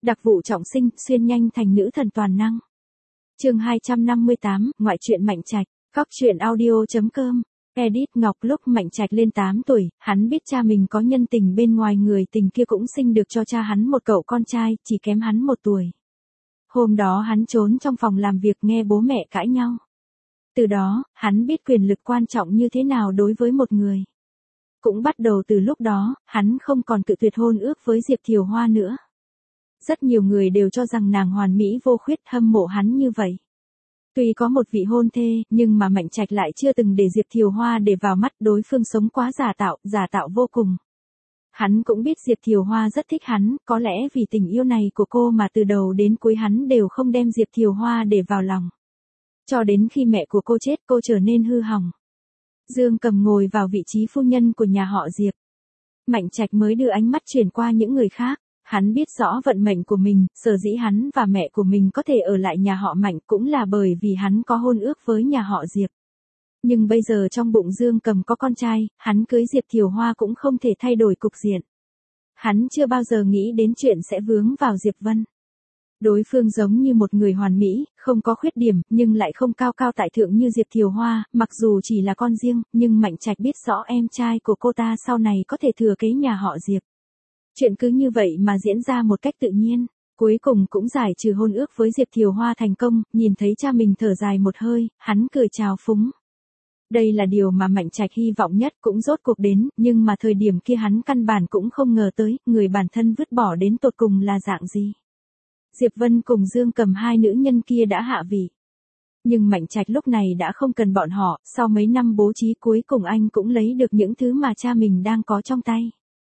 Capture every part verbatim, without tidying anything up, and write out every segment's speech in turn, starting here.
Đặc vụ trọng sinh, xuyên nhanh thành nữ thần toàn năng. Chương hai trăm năm mươi tám, ngoại truyện Mạnh Trạch, góc truyện audio chấm com. Edit Ngọc. Lúc Mạnh Trạch lên tám tuổi, hắn biết cha mình có nhân tình bên ngoài, người tình kia cũng sinh được cho cha hắn một cậu con trai, chỉ kém hắn một tuổi. Hôm đó hắn trốn trong phòng làm việc nghe bố mẹ cãi nhau. Từ đó, hắn biết quyền lực quan trọng như thế nào đối với một người. Cũng bắt đầu từ lúc đó, hắn không còn cự tuyệt hôn ước với Diệp Thiều Hoa nữa. Rất nhiều người đều cho rằng nàng hoàn mỹ vô khuyết, hâm mộ hắn như vậy. Tuy có một vị hôn thê, nhưng mà Mạnh Trạch lại chưa từng để Diệp Thiều Hoa để vào mắt, đối phương sống quá giả tạo, giả tạo vô cùng. Hắn cũng biết Diệp Thiều Hoa rất thích hắn, có lẽ vì tình yêu này của cô mà từ đầu đến cuối hắn đều không đem Diệp Thiều Hoa để vào lòng. Cho đến khi mẹ của cô chết, cô trở nên hư hỏng. Dương Cầm ngồi vào vị trí phu nhân của nhà họ Diệp. Mạnh Trạch mới đưa ánh mắt chuyển qua những người khác. Hắn biết rõ vận mệnh của mình, sở dĩ hắn và mẹ của mình có thể ở lại nhà họ Mạnh cũng là bởi vì hắn có hôn ước với nhà họ Diệp. Nhưng bây giờ trong bụng Dương Cầm có con trai, hắn cưới Diệp Thiều Hoa cũng không thể thay đổi cục diện. Hắn chưa bao giờ nghĩ đến chuyện sẽ vướng vào Diệp Vân. Đối phương giống như một người hoàn mỹ, không có khuyết điểm, nhưng lại không cao cao tại thượng như Diệp Thiều Hoa, mặc dù chỉ là con riêng, nhưng Mạnh Trạch biết rõ em trai của cô ta sau này có thể thừa kế nhà họ Diệp. Chuyện cứ như vậy mà diễn ra một cách tự nhiên, cuối cùng cũng giải trừ hôn ước với Diệp Thiều Hoa thành công, nhìn thấy cha mình thở dài một hơi, hắn cười chào phúng. Đây là điều mà Mạnh Trạch hy vọng nhất, cũng rốt cuộc đến, nhưng mà thời điểm kia hắn căn bản cũng không ngờ tới, người bản thân vứt bỏ đến tột cùng là dạng gì. Diệp Vân cùng Dương Cầm, hai nữ nhân kia đã hạ vị. Nhưng Mạnh Trạch lúc này đã không cần bọn họ, sau mấy năm bố trí cuối cùng anh cũng lấy được những thứ mà cha mình đang có trong tay.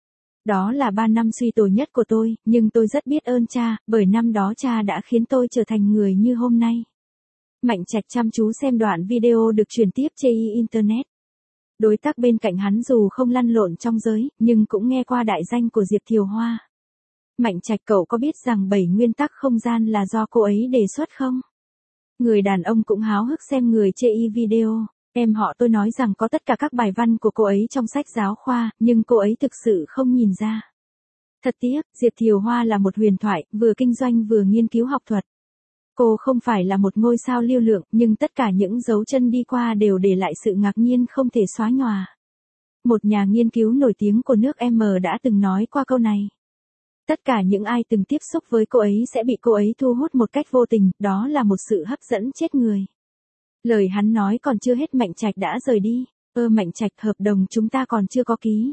Đó là ba năm suy tồi nhất của tôi, nhưng tôi rất biết ơn cha, bởi năm đó cha đã khiến tôi trở thành người như hôm nay. Mạnh Trạch chăm chú xem đoạn video được truyền tiếp trên Internet. Đối tác bên cạnh hắn dù không lăn lộn trong giới, nhưng cũng nghe qua đại danh của Diệp Thiều Hoa. Mạnh Trạch, cậu có biết rằng bảy nguyên tắc không gian là do cô ấy đề xuất không? Người đàn ông cũng háo hức xem người chê video. Em họ tôi nói rằng có tất cả các bài văn của cô ấy trong sách giáo khoa, nhưng cô ấy thực sự không nhìn ra. Thật tiếc, Diệp Thiều Hoa là một huyền thoại, vừa kinh doanh vừa nghiên cứu học thuật. Cô không phải là một ngôi sao lưu lượng, nhưng tất cả những dấu chân đi qua đều để lại sự ngạc nhiên không thể xóa nhòa. Một nhà nghiên cứu nổi tiếng của nước M đã từng nói qua câu này. Tất cả những ai từng tiếp xúc với cô ấy sẽ bị cô ấy thu hút một cách vô tình, đó là một sự hấp dẫn chết người. Lời hắn nói còn chưa hết, Mạnh Trạch đã rời đi. Ơ Mạnh Trạch, hợp đồng chúng ta còn chưa có ký.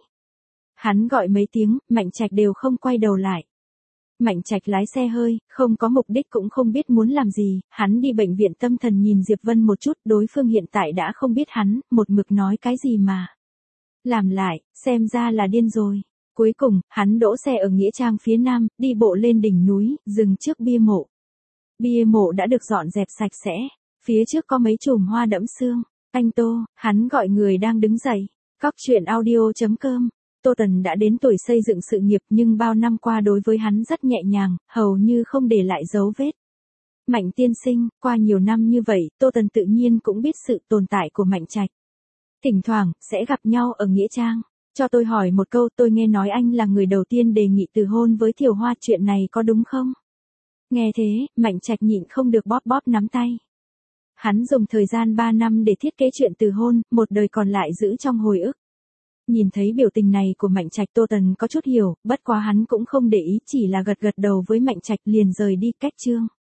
Hắn gọi mấy tiếng, Mạnh Trạch đều không quay đầu lại. Mạnh Trạch lái xe hơi, không có mục đích cũng không biết muốn làm gì, hắn đi bệnh viện tâm thần nhìn Diệp Vân một chút, đối phương hiện tại đã không biết hắn, một mực nói cái gì mà. Làm lại, xem ra là điên rồi. Cuối cùng, hắn đỗ xe ở Nghĩa Trang phía nam, đi bộ lên đỉnh núi, dừng trước bia mộ. Bia mộ đã được dọn dẹp sạch sẽ. Phía trước có mấy chùm hoa đẫm sương. Anh Tô, hắn gọi người đang đứng dậy. Góc truyện audio chấm com. Tô Tần đã đến tuổi xây dựng sự nghiệp, nhưng bao năm qua đối với hắn rất nhẹ nhàng, hầu như không để lại dấu vết. Mạnh tiên sinh, qua nhiều năm như vậy, Tô Tần tự nhiên cũng biết sự tồn tại của Mạnh Trạch. Thỉnh thoảng, sẽ gặp nhau ở Nghĩa Trang. Cho tôi hỏi một câu, tôi nghe nói anh là người đầu tiên đề nghị từ hôn với Thiều Hoa, chuyện này có đúng không? Nghe thế, Mạnh Trạch nhịn không được bóp bóp nắm tay. Hắn dùng thời gian ba năm để thiết kế chuyện từ hôn, một đời còn lại giữ trong hồi ức. Nhìn thấy biểu tình này của Mạnh Trạch, Tô Tần có chút hiểu, bất quá hắn cũng không để ý, chỉ là gật gật đầu với Mạnh Trạch liền rời đi. Cách chương